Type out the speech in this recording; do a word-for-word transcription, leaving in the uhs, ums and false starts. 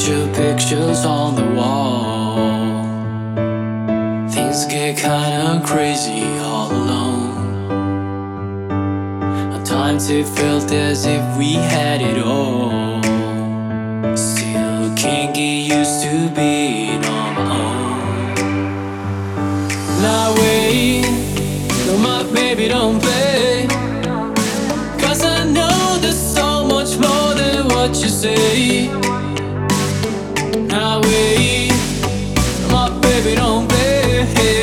your pictures on the wall. Things get kinda crazy all alone. At times it felt as if we had it all. Still can't get used to being on my own. Now wait, no my baby don't play, 'cause I know there's so much more than what you say. Now wait, my baby don't play.